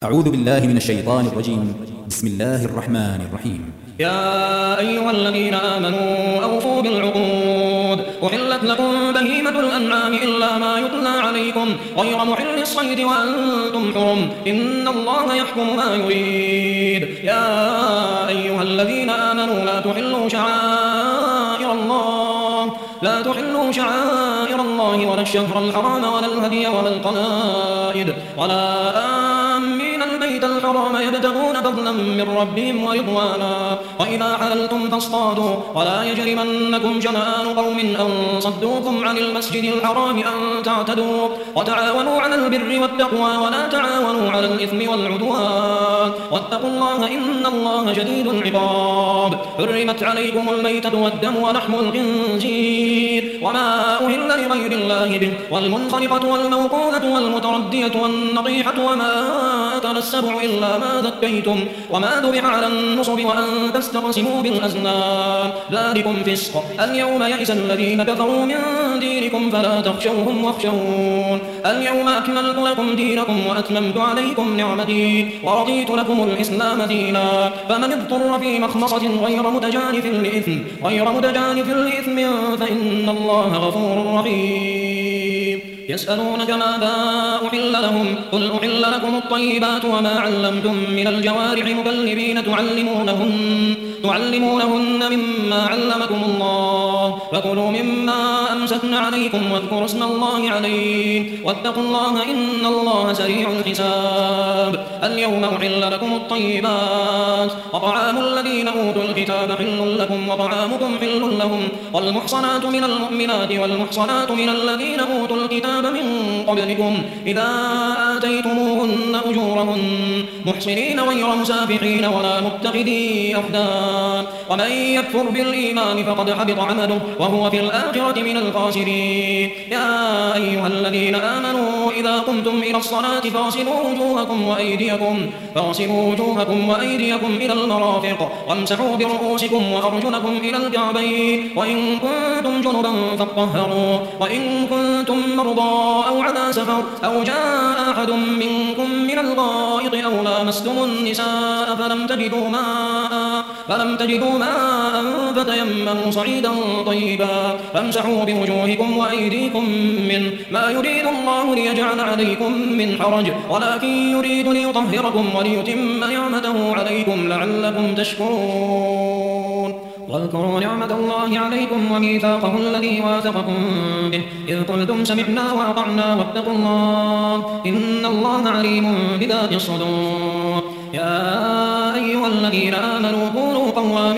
أعوذ بالله من الشيطان الرجيم. بسم الله الرحمن الرحيم. يا أيها الذين آمنوا أوفوا بالعقود أحلت لكم بهيمة الأنعام إلا ما يتلى عليكم غير محل الصيد وأنتم حرم إن الله يحكم ما يريد. يا أيها الذين آمنوا لا تحلوا شعائر الله ولا الشهر الحرام ولا الهدي ولا القلائد ولا آمين البيت الحرام يبتغون فضلا من ربهم ورضوانا وإذا حللتم فاصطادوا ولا يجرمنكم شنآن قوم أن صدوكم عن المسجد الحرام أن تعتدوا وتعاونوا على البر والتقوى ولا تعاونوا على الإثم والعدوان واتقوا الله إن الله شديد العقاب. حرمت عليكم الميتة والدم ولحم الخنزير وما أهل لغير الله به والمنخنقة والموقوذة والمتردية والنطيحة وما أكل السبع إلا ما ذكيتم وما ذبح على النصب وأن تستقسموا بالأزلام ذلكم فسق. اليوم يئس الذين كفروا من دينكم فلا تخشوهم واخشون. اليوم أكملت لكم دينكم وأتممت عليكم نعمتي ورضيت لكم الإسلام دينا فمن اضطر في مخمصة غير متجانف لإثم فإن الله غفور رحيم. يسألونك ماذا أحل لهم قل أحل لكم الطيبات وما علمتم من الجوارح مكلبين تعلمونهن مما علمكم الله فكلوا مما أمسكن عليكم واذكروا اسم الله عليه واتقوا الله إن الله سريع الحساب. اليوم أحل لكم الطيبات وطعام الذين أوتوا الكتاب حل لكم وطعامكم حل لهم والمحصنات من المؤمنات والمحصنات من الذين أوتوا الكتاب من قبلكم إذا آتيتموهن أجورهن محصنين غير مسافحين ولا متخذي أخدان ومن يكفر بالإيمان فقد حبط عمله وهو في الآخرة من الخاسرين. يا أيها الذين آمنوا إذا قمتم إلى الصلاة فاغسلوا وجوهكم وأيديكم إلى المرافق وامسحوا برؤوسكم وأرجلكم إلى الكعبين وإن كنتم جنبا فاطهروا وإن كنتم مرضى أو على سفر أو جاء أحد منكم من الغائط أو لامستم النساء فلم تجدوا ماء فتيمموا صعيدا طيبا فامسحوا بوجوهكم وأيديكم منه ما يريد الله ليجعل عليكم من حرج ولكن يريد ليطهركم وليتم نعمته عليكم لعلكم تشكرون. واذكروا نعمة الله عليكم وميثاقه الذي واثقكم به إذ قلتم سمعنا وأطعنا واتقوا الله إن الله عليم بذات الصدور. يا أيها الذين آمنوا كونوا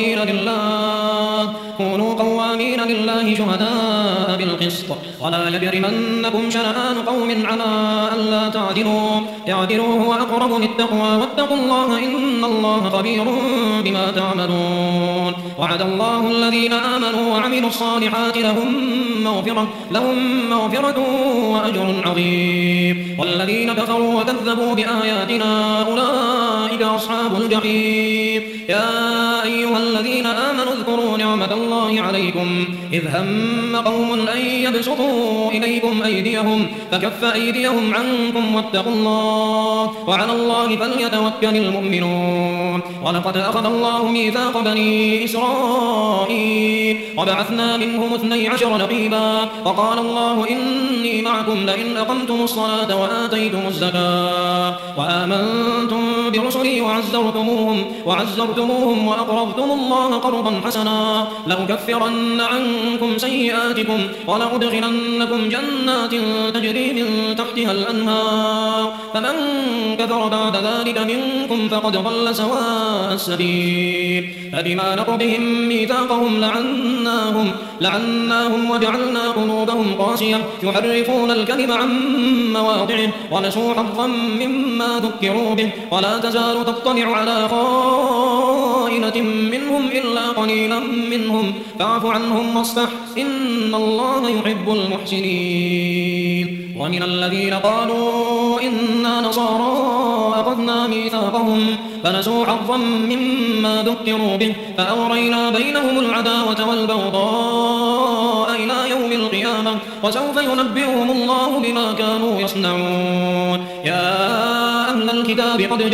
قوامين لله شهداء بالقسط ولا يجرمنكم شنآن قوم على ألا تعدلوا هو أقرب للتقوى واتقوا الله إن الله خبير بما تعملون. وعد الله الذين آمنوا وعملوا الصالحات لهم مغفرة وأجر عظيم والذين كفروا وكذبوا بآياتنا أولئك أصحاب الجحيم. يا أيها الذين آمنوا اذكروا نعمة الله عليكم إذ هم قوم أن يبسطوا إليكم أيديهم فكف أيديهم عنكم واتقوا الله وعلى الله فليتوكل المؤمنون. ولقد أخذ الله ميثاق بني إسرائيل وبعثنا منهم 12 نقيبا وقال الله إني معكم لئن أقمتم الصلاة وآتيتم الزكاة وآمنتم برسلي وعزرتموهم وأقرضتم الله قرضا حسنا لأكفرن عنكم سيئاتكم ولأدخلنكم جنات تجري من تحتها الأنهار فمن كفر بعد ذلك منكم فقد ضل سواء السبيل. فبما نقضهم ميثاقهم لعناهم وجعلنا قلوبهم قاسية يحرفون الكلم عن مواضعه ونسوا حظا مما ذكروا به ولا تزال تطلع على خائنة منهم إلا قليلا منهم فاعف عنهم واصفح إن الله يحب المحسنين. ومن الذين قالوا إنا نصارى أخذنا ميثاقهم فنسوا حظا مما ذكروا به فأغرينا بينهم العداوة والبغضاء إلى يوم القيامة وسوف ينبئهم الله بما كانوا يصنعون. يا أهل أهل الكتاب قد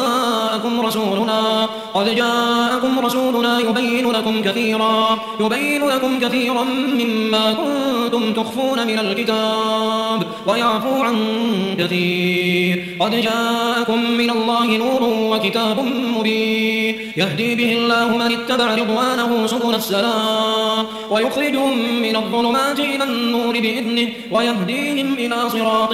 جاءكم رسولنا يبين لكم كثيرا مما كنتم تخفون من الكتاب ويعفو عن كثير. قد جاءكم من الله نور وكتاب مبين يهدي به الله من اتبع رضوانه سبل السلام ويخرجهم من الظلمات إلى النور بإذنه ويهديهم إلى صراط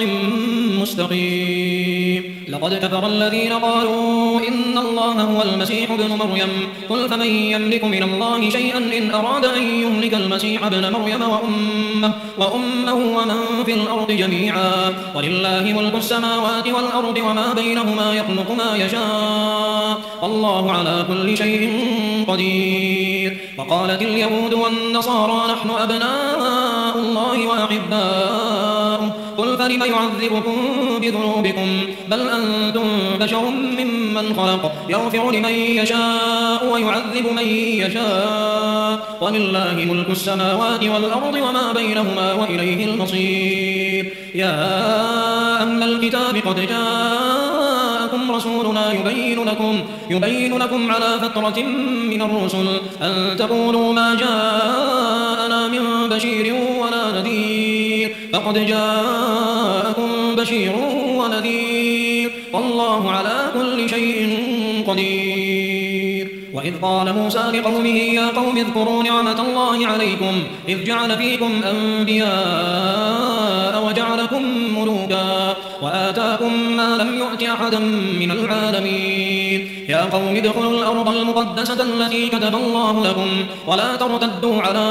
مستقيم. لقد كفر الذين قالوا إن الله هو المسيح ابن مريم قل فمن يملك من الله شيئا إن أراد أن يهلك المسيح ابن مريم وأمه ومن في الأرض جميعا ولله ملك السماوات والأرض وما بينهما يخلق ما يشاء والله على كل شيء قدير. وقالت اليهود والنصارى نحن أبناء الله وأحباؤه قل فلم يعذبكم بذنوبكم بل أنتم بشر ممن خلق يغفر لمن يشاء ويعذب من يشاء ولله ملك السماوات والأرض وما بينهما وإليه المصير. يا أهل الكتاب قد جاءكم رسولنا يبين لكم على فترة من الرسل أن تقولوا ما جاءنا من بشير ولا نذير فقد جاءكم بشير ونذير والله على كل شيء قدير. وإذ قال موسى لقومه يا قوم اذكروا نعمة الله عليكم إذ جعل فيكم أنبياء وجعلكم ملوكا وآتاكم ما لم يؤت أحدا من العالمين. يا قوم ادخلوا الأرض المقدسة التي كتب الله لكم ولا ترتدوا على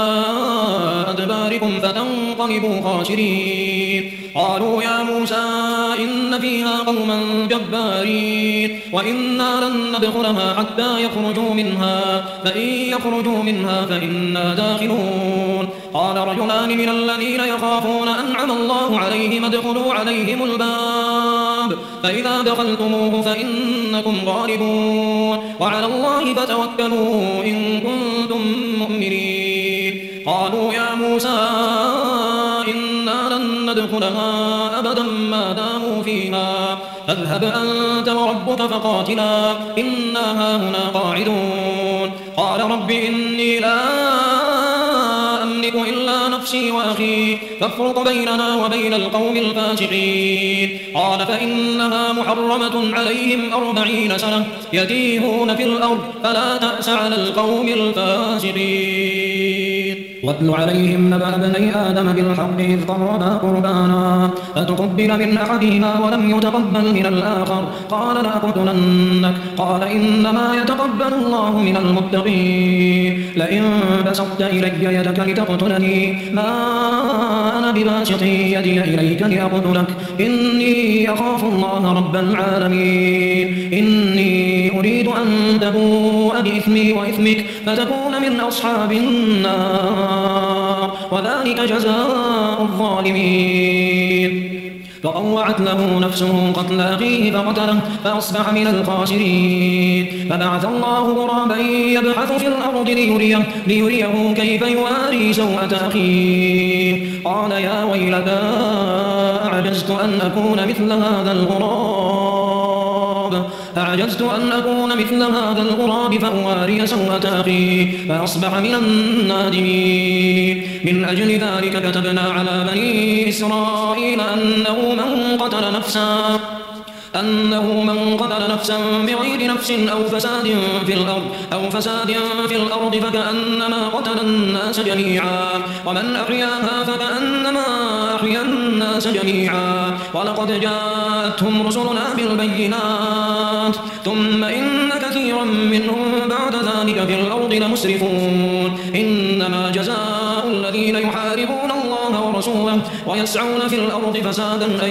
أدباركم فتنقلبوا خاسرين. قالوا يا موسى إن فيها قوما جبارين وإنا لن ندخلها حتى يخرجوا منها فإن يخرجوا منها فإنا داخلون. قال رجلان من الذين يخافون أنعم الله عليهم ادخلوا عليهم الباب فإذا دخلتموه فإنكم غالبون وعلى الله فتوكلوا إن كنتم مؤمنين. قالوا يا موسى إنا لن ندخلها أبدا ما داموا فيها فاذهب أنت وربك فقاتلا إنا هاهنا قاعدون. قال رب إني لا أملك إلا نفسي وأخي فافرق بيننا وبين القوم الفاسقين. قال فإنها محرمة عليهم 40 سنة يتيهون في الأرض فلا تأس على القوم الفاسقين. واتل عليهم نبأ ابني آدم بالحق إذ قربا قربانا فتقبل من أحدهما ولم يتقبل من الآخر قال لأقتلنك قال إنما يتقبل الله من المتقين. لئن بسطت إلي يدك لتقتلني ما أنا بباسط يدي إليك لأقتلك إني أخاف الله رب العالمين. إني أريد أن تبوء بإثمي وإثمك فتكون من أصحاب النار وذلك جزاء الظالمين. فطوعت له نفسه قتل أخيه فقتله فأصبح من الخاسرين. فبعث الله غرابا يبحث في الأرض ليريه كيف يواري سوءة أخيه قال يا ويلتى أعجزت أن أكون مثل هذا الغراب فأواري سوءة أخي فأصبح من النادمين. من أجل ذلك كتبنا على بني إسرائيل أنه من قتل نفسا بغير نفس أو فساد في الأرض فكأنما قتل الناس جميعا ومن أحياها فكأنما أحيا الناس جميعا. ولقد جاءتهم رسلنا بالبينات ثم إن كثيرا منهم بعد ذلك في الأرض لمسرفون. إنما جزاء الذين يحاربون الله ورسوله ويسعون في الأرض فسادا أن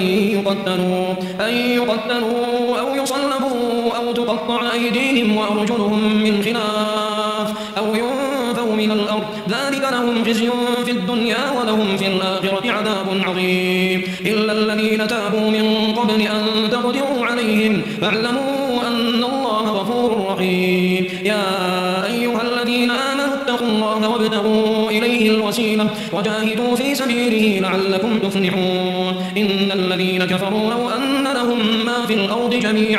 يقتلوا أو يصلبوا أو تقطع أيديهم وأرجلهم من خلاف أو ينفوا من الأرض ذلك لهم خزي في الدنيا ولهم في الآخرة عذاب عظيم. إلا الذين تابوا من قبل أن تقدروا عليهم فاعلموا أن الله غفور رحيم. يا أيها الذين آمنوا اتقوا الله وابتغوا إليه الوسيلة وجاهدوا في سبيله لعلكم تفلحون. إن الذين كفروا لو أن لهم ما في الأرض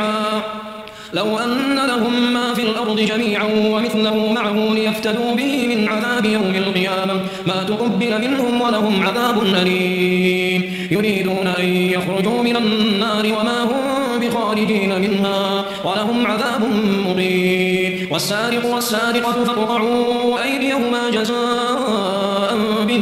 جميعا ومثله معه ليفتدوا به من عذاب يوم القيامة ما تقبل منهم ولهم عذاب أليم يريدون أن يخرجوا من النار وما هم بخارجين منها ولهم عذاب مقيم والسارق والسارقة فاقطعوا أيديهما جزاء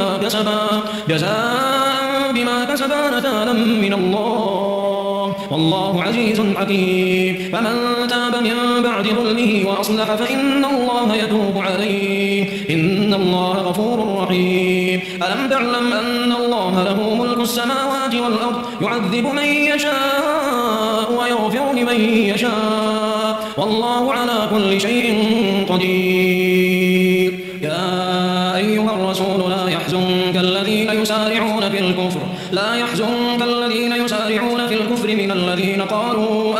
بما كسبا نكالا من الله والله عزيز حكيم فمن تاب من بعد ظلمه وأصلح فإن الله يتوب عليه إن الله غفور رحيم ألم تعلم أن الله له ملك السماوات والأرض يعذب من يشاء ويغفر لمن يشاء والله على كل شيء قدير يا أيها الرسول لا يحزنك الذين يسارعون في الكفر من الذين قالوا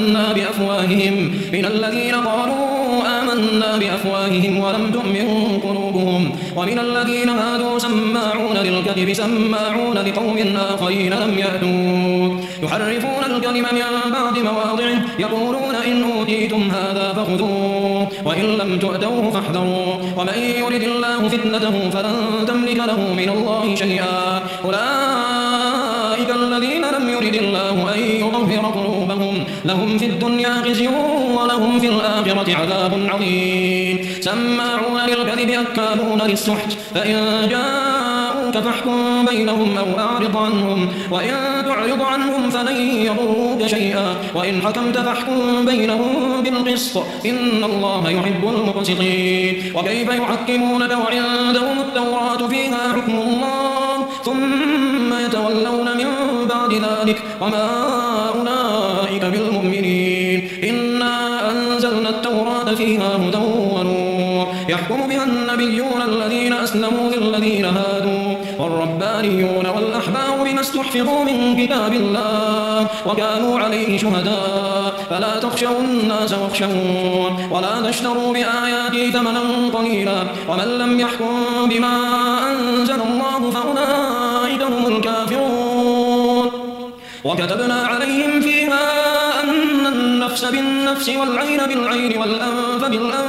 آمنا بأفواههم ولم تؤمن قلوبهم ومن الذين هادوا سماعون للكذب سماعون لقوم آخرين لم يأتوك يحرفون الكلم من بعد مواضعه يقولون إن أوتيتم هذا فخذوه وإن لم تؤتوه فاحذروا ومن يرد الله فتنته فلن تملك له من الله شيئا أولئك الذين لم يرد الله أن يطهر قلوبهم لهم في الدنيا خزي ولهم في الآخرة عذاب عظيم سماعون للكذب أكالون للسحت فإن جاءوك فاحكم بينهم أو أعرض عنهم وإن تعرض عنهم فلن يضروك شيئا وإن حكمت فاحكم بينهم بالقسط إن الله يحب المقسطين وكيف يحكمونك وعندهم التوراة فيها حكم الله ثم يتولون من بعد ذلك وما أولئك بالمؤمنين إنا أنزلنا التوراة فيها هدى ونور يحكم بها النبيون الذين أسلموا للذين هادوا والربانيون والأحبار بما استحفظوا من كتاب الله وكانوا عليه شهداء فلا تخشوا الناس واخشون ولا تشتروا بآياتي ثمنا قليلا ومن لم يحكم بما أنزل الله فأولئك هم الكافرون وكتبنا عليهم فيها أن النفس بالنفس والعين بالعين والأنف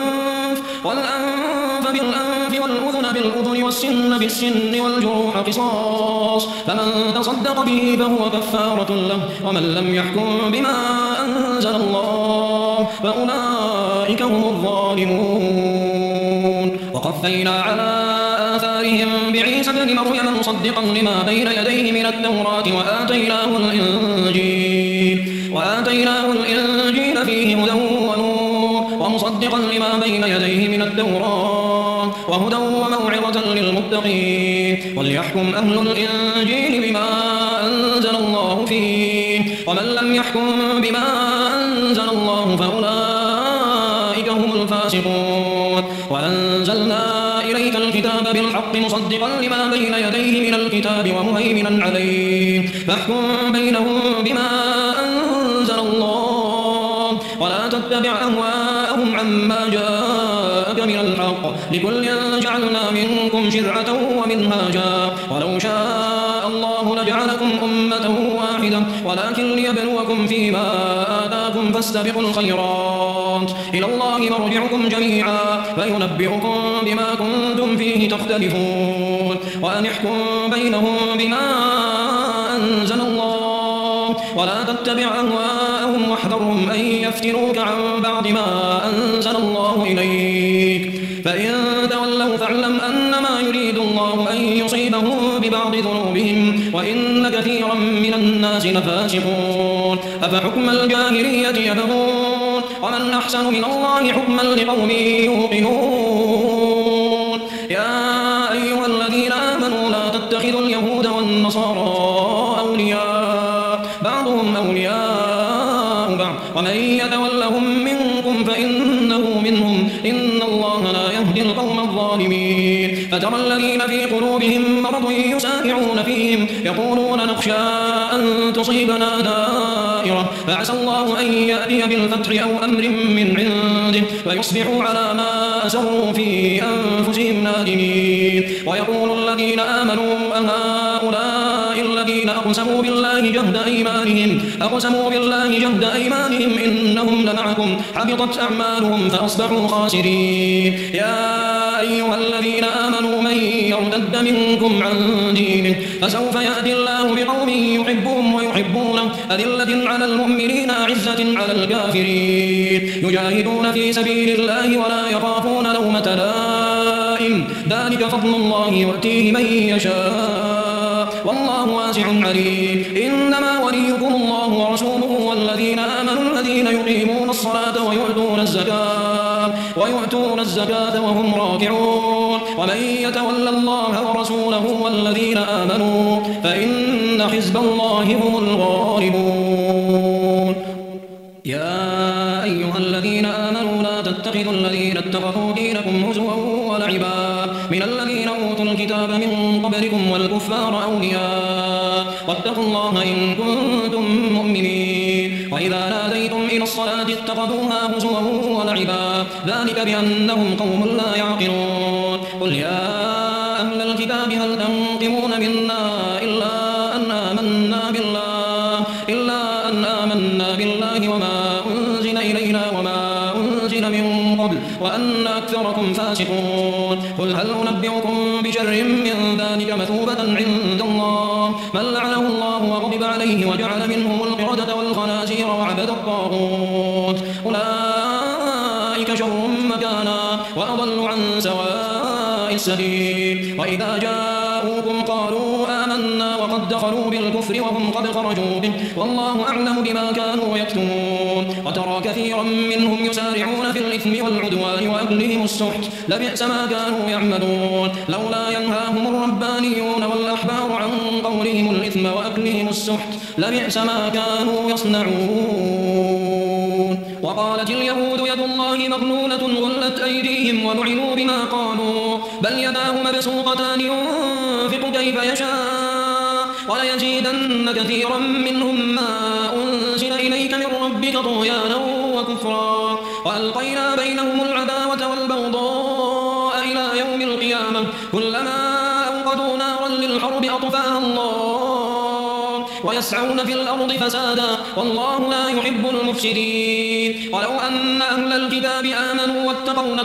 بالأنف والأذن بالأذن والسن بالسن والجروح قصاص فمن تصدق به فهو كفارة له ومن لم يحكم بما أنزل الله فأولئك هم الظالمون وقفينا على آثارهم بعيسى ابن مريم مصدقا لما بين يديه من التوراة وآتيناه الإنجيل فيه هدى ونور ومصدقا لما بين يديه من التوراة وهدى وموعظة للمتقين وليحكم أهل الإنجيل بما أنزل الله فيه ومن لم يحكم بما أنزل الله فأولئك هم الفاسقون وأنزلنا إليك الكتاب بالحق مصدقا لما بين يديه من الكتاب ومهيمنا عليه فاحكم بينهم بما أنزل الله ولا تتبع أهواءهم عما جاءك من الحق لكل جعلنا منكم شرعة ومنهاجا ولو شاء الله لجعلكم أمة واحدة ولكن ليبلوكم فيما آتاكم فاستبقوا الخيرات إلى الله مرجعكم جميعا فينبئكم بما كنتم فيه تختلفون وأن احكم بينهم بما أنزل الله ولا تتبع أهواءهم واحذرهم أن يفتنوك عن بعد ما أنزل الله إليك فإن تولوا فاعلم أنما يريد الله أن يصيبهم ببعض ذنوبهم وإن كثيرا من الناس لفاسقون أفحكم الجاهلية يبغون ومن أحسن من الله حكما لقوم يوقنون يا أيها الذين آمنوا لا تتخذوا اليهود والنصارى أولياء بعضهم أولياء بعض ومن يتولهم منكم فإنه منهم إن الله لا يهدي القوم الظالمين فترى الذين في قلوبهم مرض يسارعون فيهم يقولون نخشى أن تصيبنا دائرة فعسى الله أن يأتي بالفتح أو أمر من عنده فيصبحوا على ما أسروا في أنفسهم نادمين ويقول الذين آمنوا أهؤلاء الذين أقسموا بالله جهد أيمانهم إنهم لمعكم حبطت أعمالهم فأصبحوا خاسرين. يا أيها الذين آمنوا من يرتد منكم عن دينه فسوف يأتي الله بقوم يحبهم ويحبونه أذلة على المؤمنين أعزة على الكافرين يجاهدون في سبيل الله ولا يخافون لومة لائم ذلك فضل الله يؤتيه من يشاء والله واسع عليم. إنما وليكم الله ورسوله والذين آمنوا الذين يقيمون الصلاة ويؤتون الزكاة وهم راكعون ومن يتول الله ورسوله والذين آمنوا فإن حزب الله هم الغالبون. يا أيها الذين آمنوا لا تتخذوا الذين اتخذوا دينكم هزوا ولعبا من الذين أوتوا الكتاب من قبلكم والكفار أولياء واتقوا الله إن كنتم مؤمنين. وإذا ناديتم إلى الصلاة اتخذوها هزوا ولعبا ذلك بأنهم قوم لا يعقلون. قل يا أهل الكتاب هل تنقمون منا إلا أن آمنا بالله وما أنزل إلينا وما أنزل من قبل وأن أكثركم فاسقون. قل هل أنبئكم بشر من ذلك مثوبة عند الله من لعنه الله وغضب عليه وجعل منهم القردة والخنازير وعبد الطاغوت أولئك شر مكانا وأضل عن سواء السبيل. وإذا جاءوكم قالوا آمنا وقد دخلوا بالكفر وهم قد خرجوا به والله أعلم بما كانوا يكتمون. وترى كثيرا منهم يسارعون في الإثم والعدوان وأكلهم السحت لبئس ما كانوا يعملون. لولا ينهاهم الربانيون والأحبار عن قولهم الإثم وأكلهم السحت لبئس ما كانوا يصنعون. وقالت اليهود يد الله مغلولة غلت أيديهم ولعنوا بما قالوا بل يداه مبسوطتان ينفق كيف يشاء وليزيدن كثيرا منهم ما أنزل إليك من ربك طغيانا وكفرا وألقينا بينهم العداوة والبغضاء إلى يوم القيامة كلما أوقدوا نارا للحرب أطفاها الله ويسعون في الأرض فسادا والله لا يحب المفسدين. ولو أن أهل الكتاب آمنوا واتقوا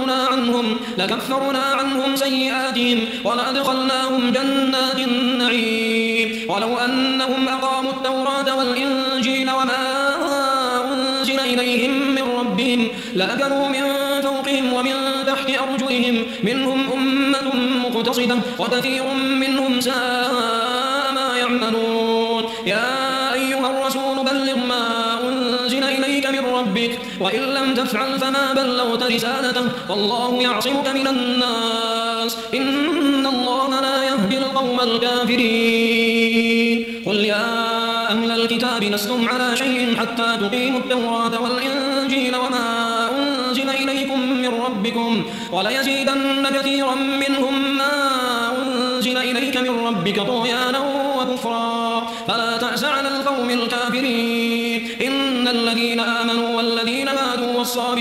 لكفرنا عنهم سيئاتهم ولأدخلناهم جنات النعيم. ولو أنهم أقاموا التوراة والإنجيل وما أنزل إليهم من ربهم لأكلوا من فوقهم ومن تحت أرجلهم منهم أمة مقتصدة وكثير منهم ساء ما يعملون. يا أيها الرسول بلغ ما أنزل إليك من ربك وإن لم تفعل فما بلغت رسالته والله يعصمك من الناس إن الله لا يهدي القوم الكافرين. قل يا أهل الكتاب لستم على شيء حتى تقيموا التوراة والإنجيل وما أنزل إليكم من ربكم وليزيدن كثيرا منهم ما أنزل إليك من ربك طغيانا وكفرا فلا تأس على القوم الكافرين. إن الذين آمنوا والذين هادوا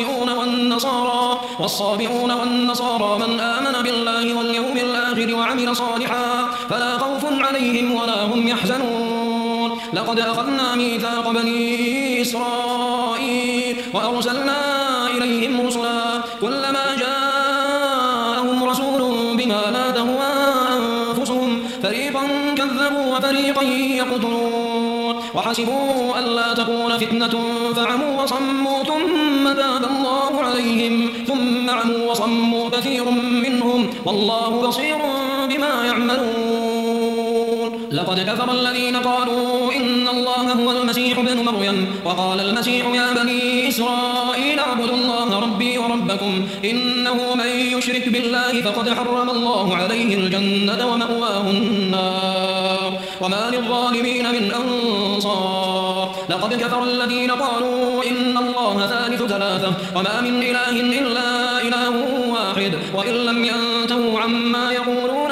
والصابئون والنصارى من آمن بالله واليوم الآخر وعمل صالحا فلا خوف عليهم ولا هم يحزنون. لقد أخذنا ميثاق بني إسرائيل وأرسلنا إليهم رسلا كلما جاءهم رسول بما لا تهوى أنفسهم فريقا كذبوا وفريقا يقتلون وحسبوا ألا تكون فتنة فعموا وصموا ثم تاب الله عليهم ثم عموا وصموا كثير منهم والله بصير بما يعملون. لقد كفر الذين قالوا إن الله هو المسيح ابن مريم وقال المسيح يا بني إسرائيل اعبدوا الله ربي وربكم إنه من يشرك بالله فقد حرم الله عليه الجنة ومأواه النار وما للظالمين من أنصار. لقد كفر الذين قالوا إن الله ثالث ثلاثة وما من إله إلا إله واحد وإن لم ينتهوا عما يقولون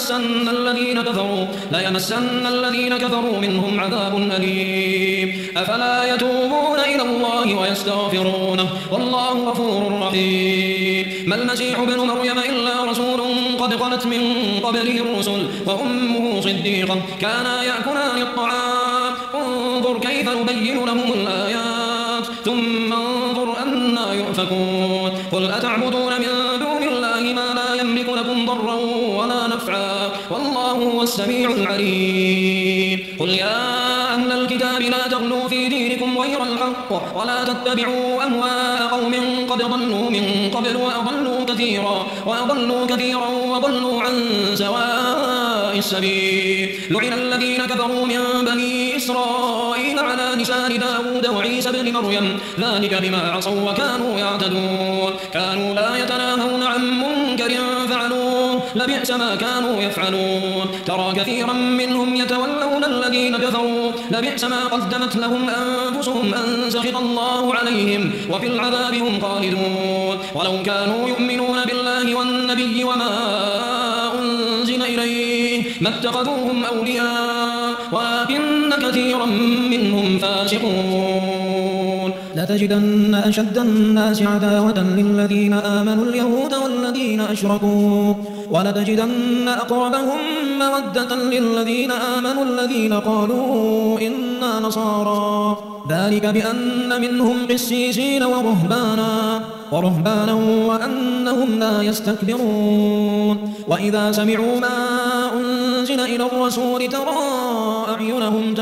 ليمسن الذين كفروا منهم عذاب أليم. أفلا يتوبون إلى الله ويستغفرونه والله غفور رحيم. ما المسيح ابن مريم إلا رسول قد خلت من قبله الرسل وأمه صديقة كانا يأكلان الطعام انظر كيف نبين لهم الآيات ثم انظر أنا يؤفكون قل أتعبدون من دون الله ما لا يملك لكم ضرا ولا نفعا والله هو السميع العليم قل يا أهل الكتاب لا تغلوا في دينكم غير الحق ولا تتبعوا أهواء قوم قد ضلوا من قبل وأضلوا كثيرا وضلوا عن سواء السبيل لعن الذين كفروا من بني إسرائيل على لسان داود وعيسى بن مريم ذلك بما عصوا وكانوا يعتدون كانوا لا يتناهون عن منكر فعلوه لبئس ما كانوا يفعلون ترى كثيرا منهم يتولون الذين كفروا لبئس ما قدمت لهم أنفسهم أن سخط الله عليهم وفي العذاب هم خالدون ولو كانوا يؤمنون بالله والنبي وما أنزل إليه ما اتخذوهم أولياء ولكن كثيرا منهم فاسقون لتجدن أشد الناس عداوة للذين آمنوا اليهود والذين أشركوا ولتجدن أقربهم مودة للذين آمنوا الذين قالوا إنا نصارى ذلك بأن منهم قسيسين ورهبانا وأنهم لا يستكبرون وإذا سمعوا ما أنزل إلى الرسول ترى أعينهم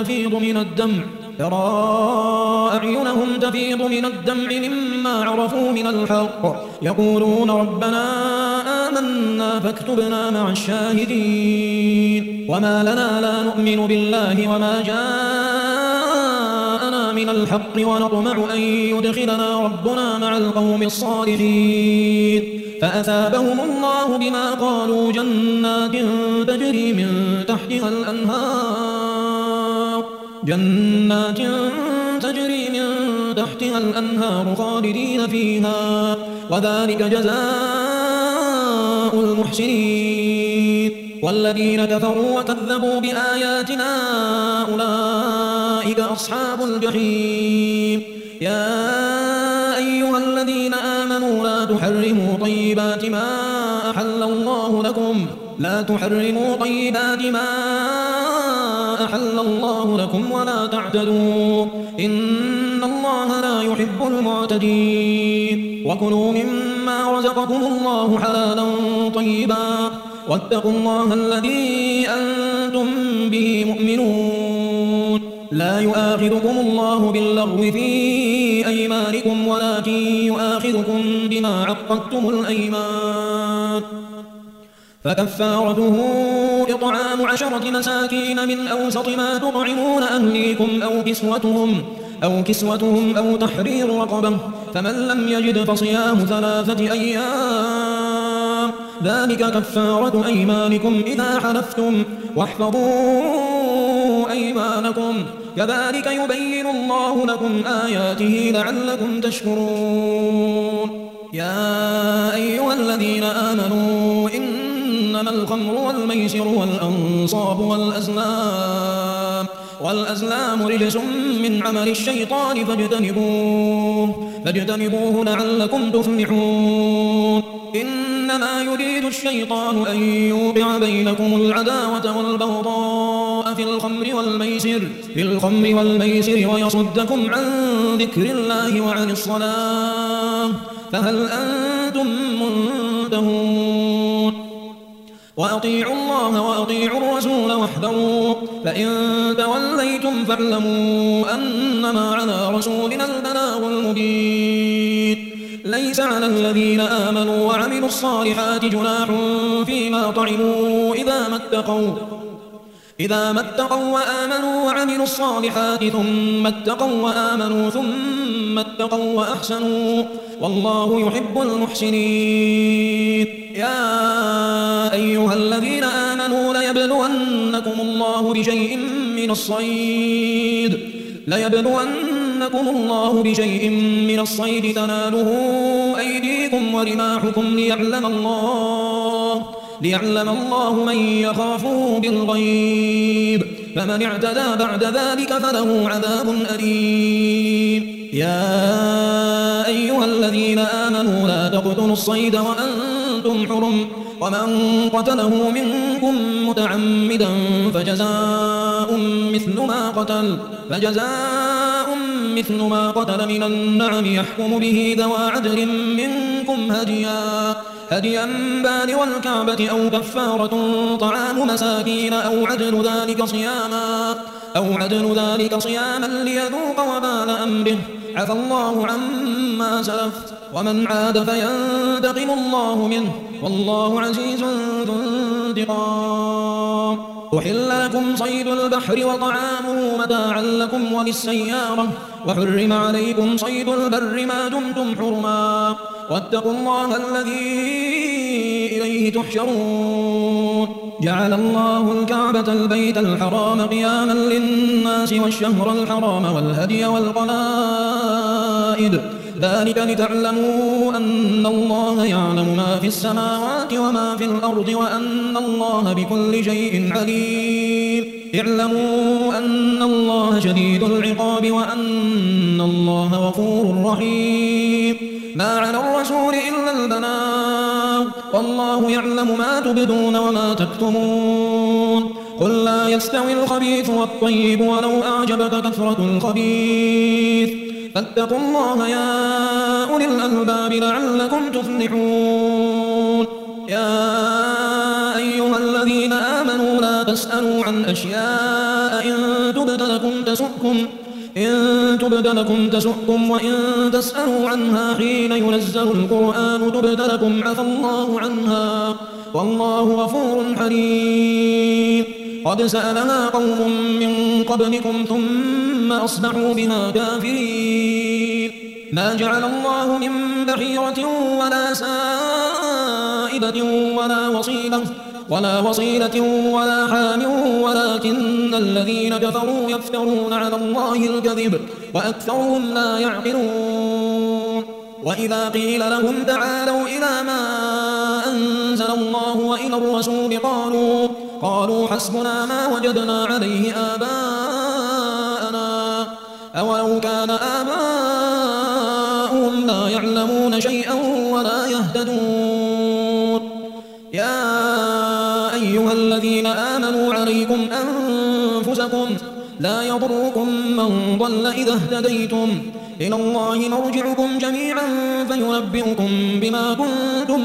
تفيض من الدمع مما عرفوا من الحق يقولون ربنا آمنا فاكتبنا مع الشاهدين وما لنا لا نؤمن بالله وما جاءنا من الحق ونطمع أن يدخلنا ربنا مع القوم الصالحين فأثابهم الله بما قالوا جنات تجري من تحتها الأنهار خالدين فيها وذلك جزاء المحسنين والذين كفروا وكذبوا بآياتنا أولئك أصحاب الجحيم يا أيها الذين آمنوا لا تحرموا طيبات ما أحل الله لكم ولا تعتدوا إن الله لا يحب المعتدين وكلوا مما رزقكم الله حلالا طيبا واتقوا الله الذي أنتم به مؤمنون لا يؤاخذكم الله باللغو في أيمانكم ولكن يؤاخذكم بما عقدتم الأيمان فكفارته إطعام 10 مساكين من أوسط ما تطعمون أهليكم أو كسوتهم أو تحرير رقبة فمن لم يجد فصيام 3 أيام ذلك كفارة أيمانكم إذا حلفتم واحفظوا أيمانكم كذلك يبين الله لكم آياته لعلكم تشكرون يا أيها الذين آمنوا إنما الخمر والميسر والأنصاب والأزلام رجس من عمل الشيطان فاجتنبوه لعلكم تفلحون إنما يريد الشيطان أن يوقع بينكم العداوة والبغضاء في الخمر والميسر ويصدكم عن ذكر الله وعن الصلاة فهل أنتم منتهون وأطيعوا الله وأطيعوا الرسول واحذروا فإن توليتم فاعلموا أنما على رسولنا البلاغ المبين ليس على الذين آمنوا وعملوا الصالحات جناح فيما طعموا إذا ما اتقوا وآمنوا وعملوا الصالحات ثم اتقوا وآمنوا ثم اتقوا وأحسنوا والله يحب المحسنين يا أيها الذين آمنوا ليبلونكم الله بشيء من الصيد تناله أيديكم ورماحكم ليعلم الله من يخافه بالغيب فمن اعتدى بعد ذلك فله عذاب أليم يا أيها الذين آمنوا لا تقتلوا الصيد وأنتم حرم ومن قتله منكم متعمدا فجزاء مثل ما قتل من النعم يحكم به ذوى عدل منكم هديا بالغ الكعبة أو كفارة طعام مساكين أو عدل ذلك صياما ليذوق وبال أمره عفى الله عما سلف ومن عاد فينتقم الله منه والله عزيز ذو انتقام. أحل لكم صيد البحر وطعامه متاعا لكم وللسيارة وحرم عليكم صيد البر ما دمتم حرما واتقوا الله الذي إليه تحشرون. جعل الله الكعبة البيت الحرام قياما للناس والشهر الحرام والهدي والقلائد ذلك لتعلموا أن الله يعلم ما في السماوات وما في الأرض وأن الله بكل شيء عليم. اعلموا أن الله شديد العقاب وأن الله غفور رحيم. ما على الرسول إلا البلاغ والله يعلم ما تبدون وما تكتمون. قل لا يستوي الخبيث والطيب ولو أعجبك كثرة الخبيث فاتقوا الله يا أولي الألباب لعلكم تفلحون. يا أيها الذين آمنوا لا تسألوا عن أشياء إن تبد لكم تسؤكم وإن تسألوا عنها حين ينزل القرآن تبد لكم عفى الله عنها والله غفور حليم. قد سألها قوم من قبلكم ثم أصبحوا بها كافرين. ما جعل الله من بحيرة ولا سائبة ولا وصيلة ولا حام ولكن الذين كفروا يفترون على الله الكذب وأكثرهم لا يعقلون. وإذا قيل لهم تعالوا إلى ما أنزل الله وإلى الرسول قالوا حسبنا ما وجدنا عليه آباءنا أولو كان آباؤهم لا يعلمون شيئا ولا يهتدون. يا أيها الذين آمنوا عليكم أنفسكم لا يضركم من ضل إذا اهتديتم إلى الله مرجعكم جميعا فينبئكم بما كنتم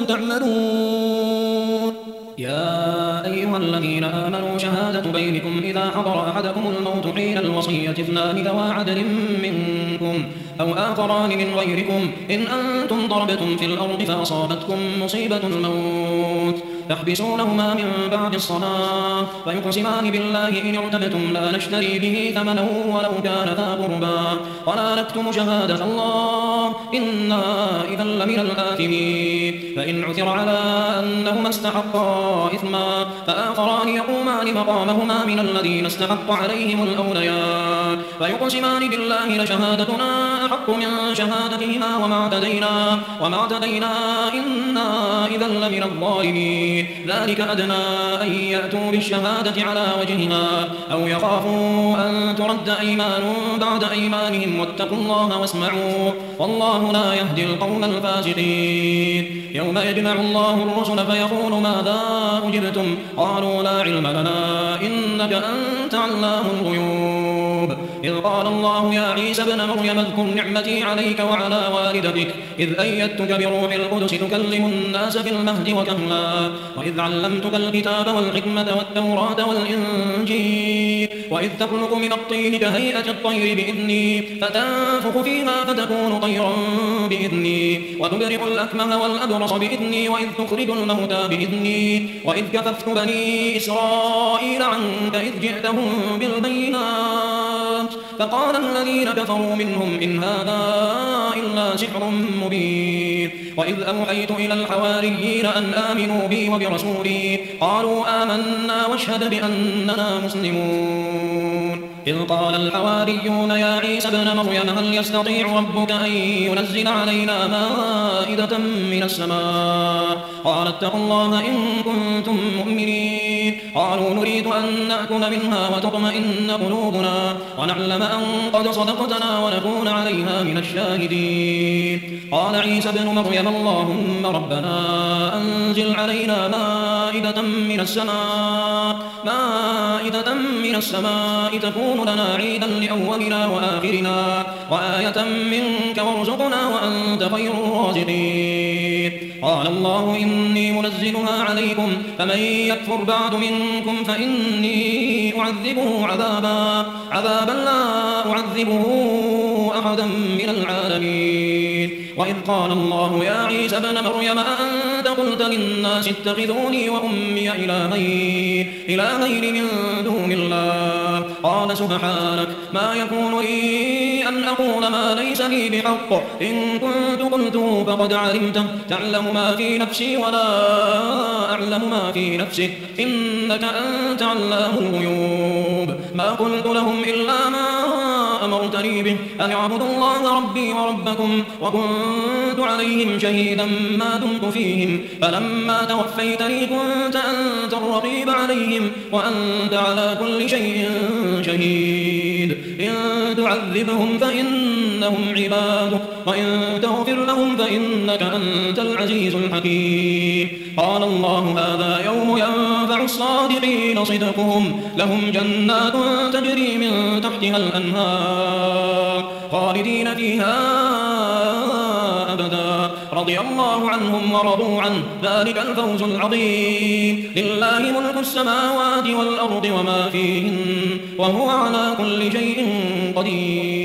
تعملون. يا أيها الذين آمنوا شهادة بينكم إذا حضر أحدكم الموت حين الوصية اثنان ذوى عدل منكم أو آخران من غيركم إن أنتم ضربتم في الأرض فأصابتكم مصيبة الموت تحبسونهما من بعد الصلاة فيقسمان بالله إن ارتبتم لا نشتري به ثمنه ولو كان ذا قربى ولا نكتم شهادة الله إنا إذا لمن الآثمين. فإن عثر على أنهما استحقا إثما فآخران يقومان مقامهما من الذين استحق عليهم الأوليان فيقسمان بالله لشهادتنا أحق من شهادتهما وما اعتدينا إنا إذا لمن الظالمين. ذلك أدنى أن يأتوا بالشهادة على وجهها أو يخافوا أن ترد أيمان بعد أيمانهم واتقوا الله واسمعوا والله لا يهدي القوم الفاسقين. يوم يجمع الله الرسل فيقول ماذا أجبتم قالوا لا علم لنا إنك أنت علام الغيوب. إذ قال الله يا عيسى ابن مريم اذكر نعمتي عليك وعلى والدتك إذ أيدتك بروح القدس تكلم الناس في المهد وكهلا وإذ علمتك الكتاب والحكمة والتوراة والإنجيل وإذ تخلق من الطين كهيئة الطير بإذني فتنفخ فيها فتكون طيرا بإذني وتبرئ الأكمه والأبرص بإذني وإذ تخرج الموتى بإذني وإذ كففت بني إسرائيل عنك إذ جئتهم بالبينات فقال الذين كفروا منهم إن هذا إلا سحر مبين. وإذ أوحيت إلى الحواريين أن آمنوا بي وبرسولي قالوا آمنا واشهد بأننا مسلمون. إذ قال الحواريون يا عيسى ابن مريم هل يستطيع ربك أن ينزل علينا مائدة من السماء قال اتقوا الله إن كنتم مؤمنين قالوا نريد أن نأكل منها وتطمئن قلوبنا ونعلم أن قد صدقتنا ونكون عليها من الشاهدين قال عيسى ابن مريم اللهم ربنا أنزل علينا مائدة من السماء تكون لنا عيدا لأولنا وآخرنا وآية منك وارزقنا وأنت خير الرازقين قال الله إني منزلها عليكم فمن يكفر بعد منكم فإني أعذبه عذابا لا أعذبه أحدا من العالمين وإذ قال الله يا عيسى ابن مريم أأنت قلت للناس اتخذوني وأمي إلهين من دون الله قال سبحانك ما يكون لي أن أقول ما ليس لي بحق إن كنت قلته فقد علمته تعلم ما في نفسي ولا أعلم ما في نفسك إنك أنت علام الغيوب ما قلت لهم إلا ما أمرتني به أن اعبدوا الله ربي وربكم وكنت عليهم شهيدا ما دمت فيهم فلما توفيتني كنت أنت الرقيب عليهم وأنت على كل شيء شهيد إن تعذبهم فإنهم عبادك وإن تغفر لهم فإنك أنت العزيز الحكيم قال الله هذا يوم ينفع الصادقين صدقهم لهم جنات تجري من تحتها الأنهار خالدين فيها أبدا رضي الله عنهم ورضوا عنه ذلك الفوز العظيم لله ملك السماوات والأرض وما فيهن وهو على كل شيء قدير